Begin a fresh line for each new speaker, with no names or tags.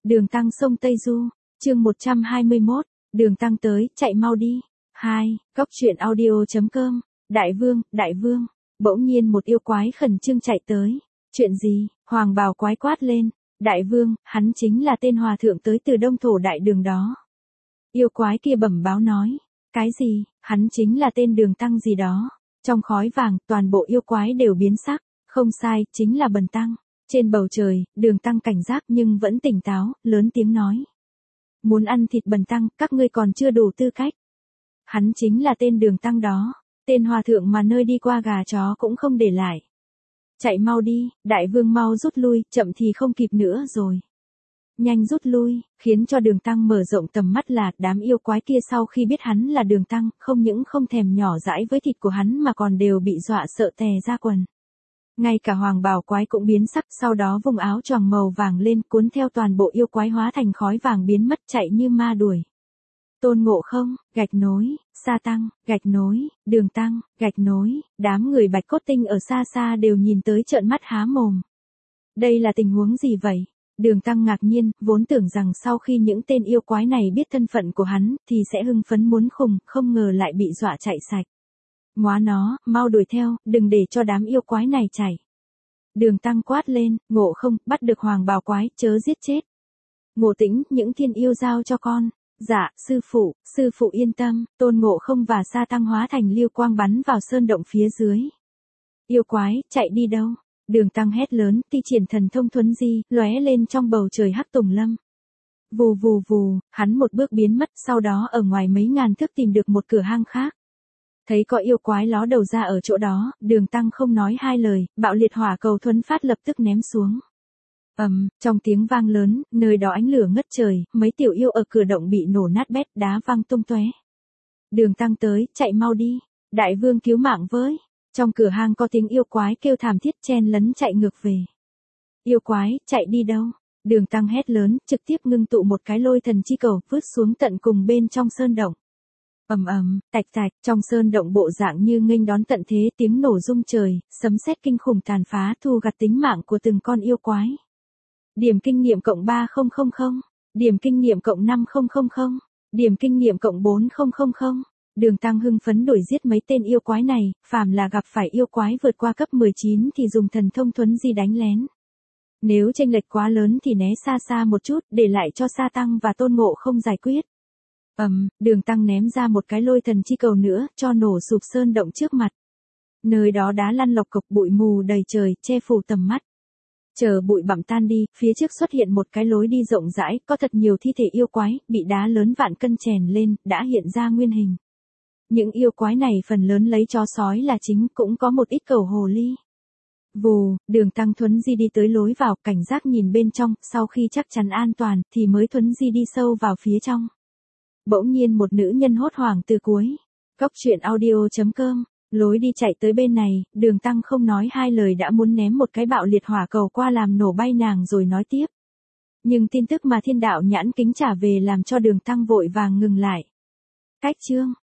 Đường Tăng sông Tây Du, chương 121, Đường Tăng tới, chạy mau đi. 2. Góc truyện audio.com, Đại vương, bỗng nhiên một yêu quái khẩn trương chạy tới. Chuyện gì? Hoàng bào quái quát lên. Đại vương, hắn chính là tên hòa thượng tới từ Đông Thổ Đại Đường đó. Yêu quái kia bẩm báo nói. Cái gì? Hắn chính là tên Đường Tăng gì đó. Trong khói vàng, toàn bộ yêu quái đều biến sắc. Không sai, chính là Bần Tăng. Trên bầu trời, Đường Tăng cảnh giác nhưng vẫn tỉnh táo, lớn tiếng nói. Muốn ăn thịt Bần Tăng, các ngươi còn chưa đủ tư cách. Hắn chính là tên Đường Tăng đó, tên hòa thượng mà nơi đi qua gà chó cũng không để lại. Chạy mau đi, đại vương mau rút lui, chậm thì không kịp nữa rồi. Nhanh rút lui, khiến cho Đường Tăng mở rộng tầm mắt là đám yêu quái kia sau khi biết hắn là Đường Tăng, không những không thèm nhỏ dãi với thịt của hắn mà còn đều bị dọa sợ tè ra quần. Ngay cả hoàng bào quái cũng biến sắc, sau đó vùng áo choàng màu vàng lên cuốn theo toàn bộ yêu quái hóa thành khói vàng biến mất chạy như ma đuổi. Tôn Ngộ Không, gạch nối, Sa Tăng, gạch nối, Đường Tăng, gạch nối, đám người Bạch Cốt Tinh ở xa xa đều nhìn tới trợn mắt há mồm. Đây là tình huống gì vậy? Đường Tăng ngạc nhiên, vốn tưởng rằng sau khi những tên yêu quái này biết thân phận của hắn thì sẽ hưng phấn muốn khùng, không ngờ lại bị dọa chạy sạch. Móa nó, mau đuổi theo, đừng để cho đám yêu quái này chạy. Đường Tăng quát lên, Ngộ Không, bắt được hoàng bào quái, chớ giết chết. Ngộ Tĩnh, những thiên yêu giao cho con. Dạ, sư phụ yên tâm. Tôn Ngộ Không và Sa Tăng hóa thành lưu quang bắn vào sơn động phía dưới. Yêu quái, chạy đi đâu? Đường Tăng hét lớn, thi triển thần thông thuấn di, lóe lên trong bầu trời hắc tùng lâm. Vù vù vù, hắn một bước biến mất, sau đó ở ngoài mấy ngàn thước tìm được một cửa hang khác. Thấy có yêu quái ló đầu ra ở chỗ đó, Đường Tăng không nói hai lời, bạo liệt hỏa cầu thuấn phát lập tức ném xuống. Trong tiếng vang lớn, nơi đó ánh lửa ngất trời, mấy tiểu yêu ở cửa động bị nổ nát bét, đá văng tung tóe. Đường Tăng tới, chạy mau đi. Đại vương cứu mạng với. Trong cửa hang có tiếng yêu quái kêu thảm thiết chen lấn chạy ngược về. Yêu quái, chạy đi đâu? Đường Tăng hét lớn, trực tiếp ngưng tụ một cái lôi thần chi cầu, vứt xuống tận cùng bên trong sơn động. Tạch tạch, trong sơn động bộ dạng như nghênh đón tận thế, tiếng nổ rung trời, sấm sét kinh khủng tàn phá thu gặt tính mạng của từng con yêu quái. Điểm kinh nghiệm cộng 3000, điểm kinh nghiệm cộng 5000, điểm kinh nghiệm cộng 4000. Đường Tăng hưng phấn đuổi giết mấy tên yêu quái này, phàm là gặp phải yêu quái vượt qua cấp 19 thì dùng thần thông thuấn di đánh lén. Nếu chênh lệch quá lớn thì né xa xa một chút, để lại cho Sa Tăng và Tôn Ngộ Không giải quyết. Đường Tăng ném ra một cái lôi thần chi cầu nữa, cho nổ sụp sơn động trước mặt. Nơi đó đá lăn lộc cộc, bụi mù đầy trời, che phủ tầm mắt. Chờ bụi bặm tan đi, phía trước xuất hiện một cái lối đi rộng rãi, có thật nhiều thi thể yêu quái, bị đá lớn vạn cân chèn lên, đã hiện ra nguyên hình. Những yêu quái này phần lớn lấy chó sói là chính, cũng có một ít cẩu hồ ly. Vù, Đường Tăng thuấn di đi tới lối vào, cảnh giác nhìn bên trong, sau khi chắc chắn an toàn, thì mới thuấn di đi sâu vào phía trong. Bỗng nhiên một nữ nhân hốt hoảng từ cuối. Góc truyện audio.com, lối đi chạy tới bên này, Đường Tăng không nói hai lời đã muốn ném một cái bạo liệt hỏa cầu qua làm nổ bay nàng rồi nói tiếp. Nhưng tin tức mà Thiên Đạo Nhãn Kính trả về làm cho Đường Tăng vội vàng ngừng lại. Cách chương